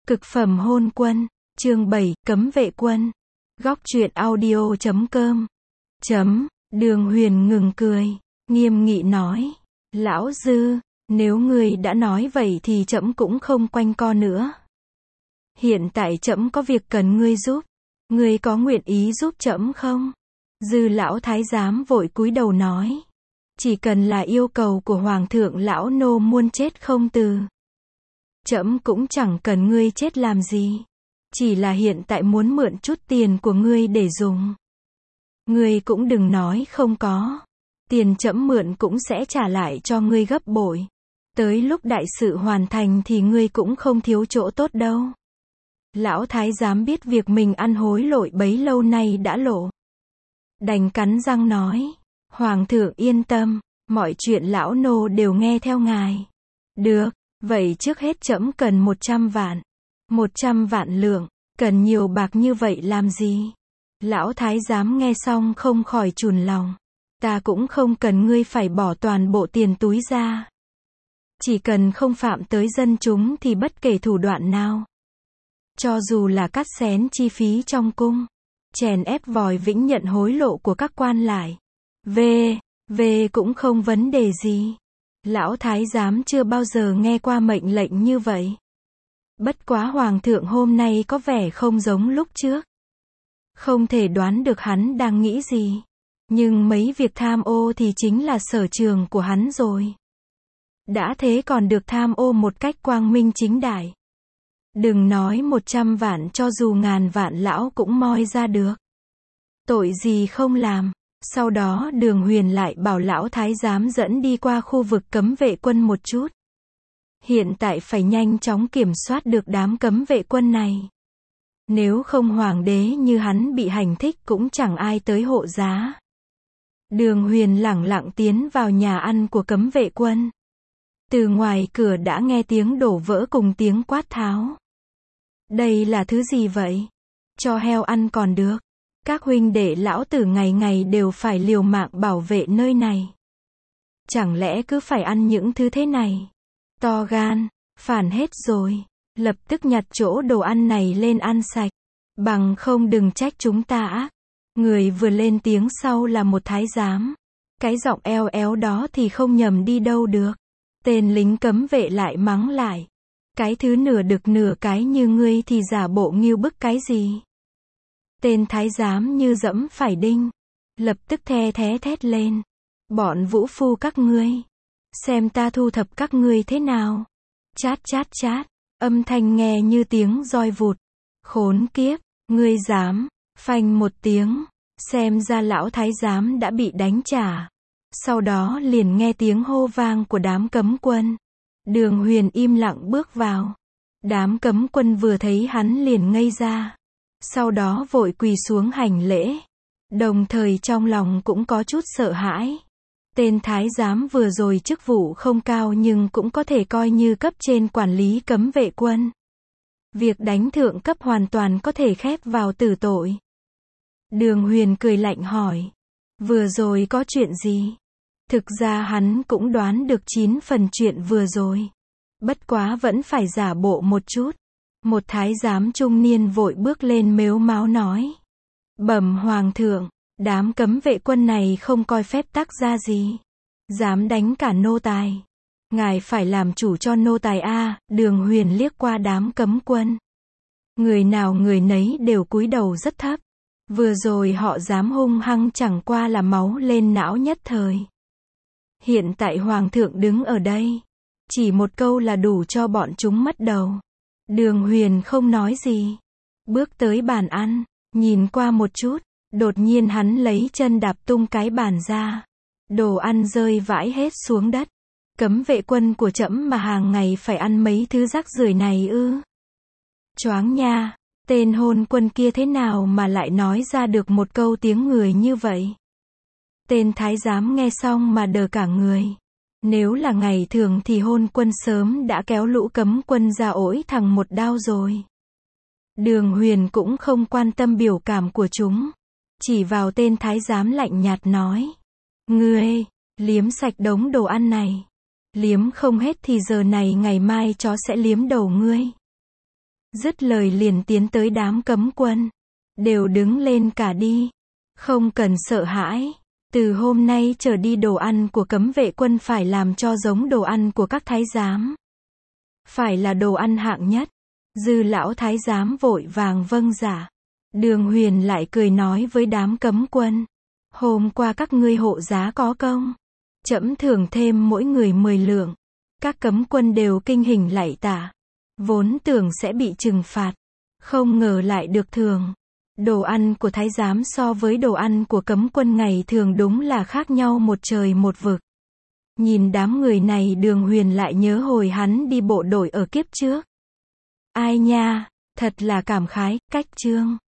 Cực phẩm hôn quân, chương 7, cấm vệ quân. Góc truyện audio.com. Đường Huyền ngừng cười, nghiêm nghị nói. Lão Dư, nếu ngươi đã nói vậy thì trẫm cũng không quanh co nữa. Hiện tại trẫm có việc cần ngươi giúp. Ngươi có nguyện ý giúp trẫm không? Dư lão thái giám vội cúi đầu nói. Chỉ cần là yêu cầu của hoàng thượng lão nô muôn chết không từ. Trẫm cũng chẳng cần ngươi chết làm gì. Chỉ là hiện tại muốn mượn chút tiền của ngươi để dùng. Ngươi cũng đừng nói không có. Tiền trẫm mượn cũng sẽ trả lại cho ngươi gấp bội. Tới lúc đại sự hoàn thành thì ngươi cũng không thiếu chỗ tốt đâu. Lão thái giám biết việc mình ăn hối lộ bấy lâu nay đã lộ. Đành cắn răng nói. Hoàng thượng yên tâm, mọi chuyện lão nô đều nghe theo ngài. Được, vậy trước hết trẫm cần 100 vạn. 100 vạn lượng, cần nhiều bạc như vậy làm gì? Lão thái giám nghe xong không khỏi chùn lòng. Ta cũng không cần ngươi phải bỏ toàn bộ tiền túi ra. Chỉ cần không phạm tới dân chúng thì bất kể thủ đoạn nào. Cho dù là cắt xén chi phí trong cung, chèn ép vòi vĩnh nhận hối lộ của các quan lại. Về cũng không vấn đề gì. Lão thái giám chưa bao giờ nghe qua mệnh lệnh như vậy. Bất quá hoàng thượng hôm nay có vẻ không giống lúc trước. Không thể đoán được hắn đang nghĩ gì. Nhưng mấy việc tham ô thì chính là sở trường của hắn rồi. Đã thế còn được tham ô một cách quang minh chính đại. Đừng nói 100 vạn, cho dù ngàn vạn lão cũng moi ra được. Tội gì không làm. Sau đó Đường Huyền lại bảo lão thái giám dẫn đi qua khu vực cấm vệ quân một chút. Hiện tại phải nhanh chóng kiểm soát được đám cấm vệ quân này. Nếu không hoàng đế như hắn bị hành thích cũng chẳng ai tới hộ giá. Đường Huyền lẳng lặng tiến vào nhà ăn của cấm vệ quân. Từ ngoài cửa đã nghe tiếng đổ vỡ cùng tiếng quát tháo. Đây là thứ gì vậy? Cho heo ăn còn được. Các huynh đệ lão tử ngày ngày đều phải liều mạng bảo vệ nơi này. Chẳng lẽ cứ phải ăn những thứ thế này? To gan, phản hết rồi. Lập tức nhặt chỗ đồ ăn này lên ăn sạch. Bằng không đừng trách chúng ta ác. Người vừa lên tiếng sau là một thái giám. Cái giọng eo éo đó thì không nhầm đi đâu được. Tên lính cấm vệ lại mắng lại. Cái thứ nửa đực nửa cái như ngươi thì giả bộ nghêu bức cái gì? Tên thái giám như dẫm phải đinh. Lập tức the thé thét lên. Bọn vũ phu các ngươi. Xem ta thu thập các ngươi thế nào. Chát chát chát. Âm thanh nghe như tiếng roi vụt. Khốn kiếp. Ngươi dám. Phanh một tiếng. Xem ra lão thái giám đã bị đánh trả. Sau đó liền nghe tiếng hô vang của đám cấm quân. Đường Huyền im lặng bước vào. Đám cấm quân vừa thấy hắn liền ngây ra. Sau đó vội quỳ xuống hành lễ. Đồng thời trong lòng cũng có chút sợ hãi. Tên thái giám vừa rồi chức vụ không cao nhưng cũng có thể coi như cấp trên quản lý cấm vệ quân. Việc đánh thượng cấp hoàn toàn có thể khép vào tử tội. Đường Huyền cười lạnh hỏi. Vừa rồi có chuyện gì? Thực ra hắn cũng đoán được 9 phần chuyện vừa rồi. Bất quá vẫn phải giả bộ một chút. Một thái giám trung niên vội bước lên mếu máo nói. Bẩm hoàng thượng, đám cấm vệ quân này không coi phép tắc ra gì. Dám đánh cả nô tài. Ngài phải làm chủ cho nô tài a. Đường Huyền liếc qua đám cấm quân. Người nào người nấy đều cúi đầu rất thấp. Vừa rồi họ dám hung hăng chẳng qua là máu lên não nhất thời. Hiện tại hoàng thượng đứng ở đây. Chỉ một câu là đủ cho bọn chúng mất đầu. Đường Huyền không nói gì. Bước tới bàn ăn. Nhìn qua một chút. Đột nhiên hắn lấy chân đạp tung cái bàn ra. Đồ ăn rơi vãi hết xuống đất. Cấm vệ quân của trẫm mà hàng ngày phải ăn mấy thứ rác rưởi này ư? Choáng nha. Tên hôn quân kia thế nào mà lại nói ra được một câu tiếng người như vậy? Tên thái giám nghe xong mà đờ cả người. Nếu là ngày thường thì hôn quân sớm đã kéo lũ cấm quân ra ổi thằng một đao rồi. Đường Huyền cũng không quan tâm biểu cảm của chúng. Chỉ vào tên thái giám lạnh nhạt nói. Ngươi, liếm sạch đống đồ ăn này. Liếm không hết thì giờ này ngày mai chó sẽ liếm đầu ngươi. Dứt lời liền tiến tới đám cấm quân. Đều đứng lên cả đi. Không cần sợ hãi. Từ hôm nay trở đi đồ ăn của cấm vệ quân phải làm cho giống đồ ăn của các thái giám. Phải là đồ ăn hạng nhất. Dư lão thái giám vội vàng vâng dạ. Đường Huyền lại cười nói với đám cấm quân. Hôm qua các ngươi hộ giá có công. Trẫm thưởng thêm mỗi người 10 lượng. Các cấm quân đều kinh hỉnh lạy tạ. Vốn tưởng sẽ bị trừng phạt. Không ngờ lại được thưởng. Đồ ăn của thái giám so với đồ ăn của cấm quân ngày thường đúng là khác nhau một trời một vực. Nhìn đám người này Đường Huyền lại nhớ hồi hắn đi bộ đội ở kiếp trước. Ai nha, thật là cảm khái, cách chương.